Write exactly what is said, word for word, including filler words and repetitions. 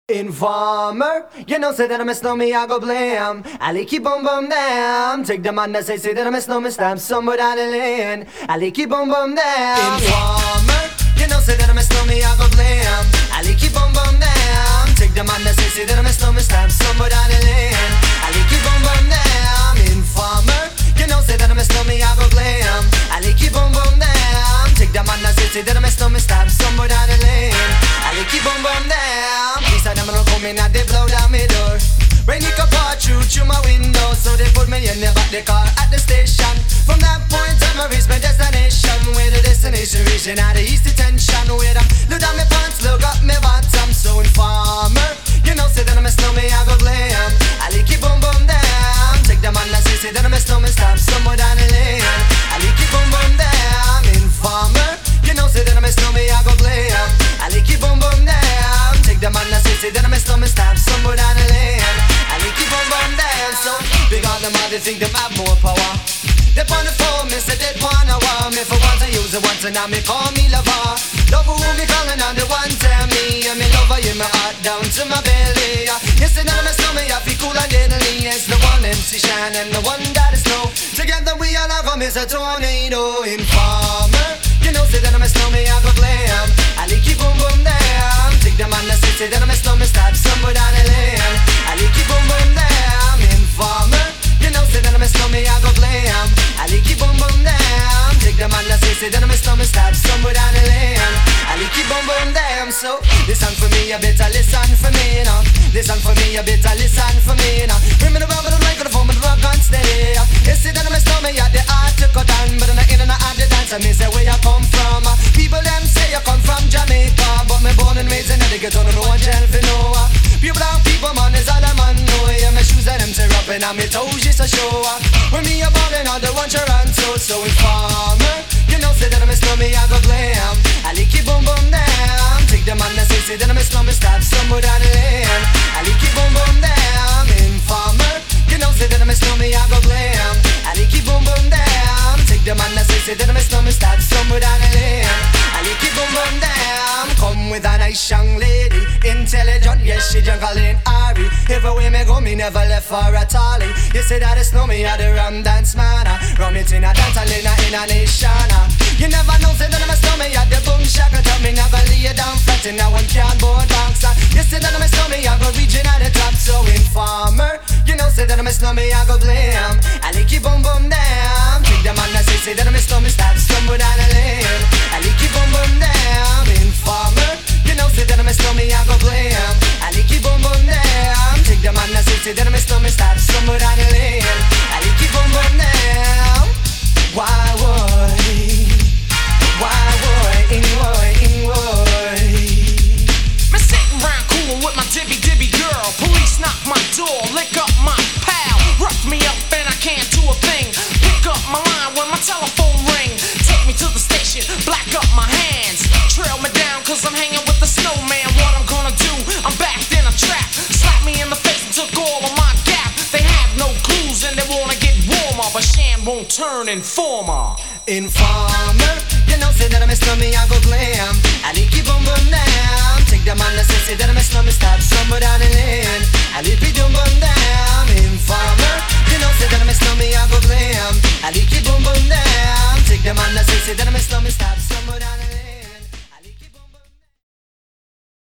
Informer, you know say that I miss know me, I go blame. I keep boom boom damn. Take the man that say say that I miss know me, stab somewhere down the lane. I keep boom boom damn. Informer, you know say that I miss know me, I go blame. I keep boom boom damn. Take the man that say say that I miss know me, stab somewhere down the lane. I keep boom boom damn. Informer, you know say that I miss know me, I go blame. I keep boom boom damn. Take the man that say say that I miss know me, stab somewhere down the lane. I keep boom boom damn. Them don't come in and they blow down my door. Rain it can pour through through my window, so they put me in the back the car at the station. From that point on I reach my destination, where the destination reaching out the east detention. Where I look down my pants, look up my bottom. So informer, you know say that I miss know me, I go blame. I keep boom boom down. Take the man that say say that I miss know me, stop somewhere down the lane. I keep boom boom down. Informer, you know say that I miss know me, I go blame. I keep boom boom down. Take the man that say say that I miss know me, stop somewhere down the lane. I keep boom boom down. So big on them all, they think them have more power. They on the phone, me say they wanna want me. For once I use it once and now me call me lover. Love who me calling on the one tell me. And me lover in my heart down to my belly. You say that I miss know me, I feel cool and deadly. It's the one M C Shine and the one that is snow. Together we all have a miss a tornado. Informer, you know say that I miss know me, I go blame. I keep boom boom down. Take the man that say say that I miss know me, stop somewhere down the lane. I keep boom boom down. Informer, you know say that I miss know me, I go blame. I keep boom boom down. Take the man that say say that I miss know me, stop somewhere down the lane. I keep boom boom down. So listen for me, you better listen for me, you know. Listen for me, you better listen for me, you know. Bring me the rubber, the mic, the phone, the rock and steady. You see that I miss know me, yeah, the art to cut down, but I'm not in and out the dance. I me say where you come from. People them say you come from Jamaica, but me born and raised in the ghetto, no one tell for no. Pure brown people, man, is all a man know. Yeah, my shoes and them tear up and my toes just a show. When me a ballin' on the one Toronto, so informer, you know say that I miss know me, I go blame. I keep boom boom down. Take the man that say say that I miss know me, stop somewhere down the lane. I keep boom boom down. Informer, you know say that I miss know me, I go blame. I keep boom boom down. Take the man that say say that I miss know me, stop somewhere down the lane. I keep boom boom down. Come with a nice young lady, intelligent, yes she juggling Ari. Everywhere me go, me never left for a tally. You say that it's know me, I the rum dance man. Rum it in a dance, I in a, in a nation. You never know, say that I'm a snowman, you the boom shaka. Tell me never lay down flat in a one cardboard box. You say that I'm a snowman, I go reaching at the top. So informer, you know say that I'm a snowman, I go blame. I keep boom boom down. Take the man that say, say that I'm a snowman, stop somewhere down the lane. I keep boom boom down. Informer, you know say that I'm a snowman, I go blame. I keep boom boom down. Take the man that say, say that I'm a snowman, stop somewhere down the lane. I keep boom boom down. Why would? Why would? In would, in would. Me sitting round coolin' with my dibby dibby girl. Police knock my door, lick up my pal. Rough me up and I can't do a thing. Pick up my line when my telephone ring. Take me to the station, black up my hands. Trail me down cause I'm hanging with the snowman. What I'm gonna do, I'm backed in a trap. Slap me in the face and took all of my gap. They have no clues and they wanna get warmer, but Shan won't turn informer. Informer, you know say that I miss know me, I go blame. I keep boom boom down. Take the man that say say that I miss know me, stop somewhere down the lane. I keep boom boom down. Informer, you know say that I miss know me, I go blame. I keep boom boom down. Take the man that say say that I miss know me, stop.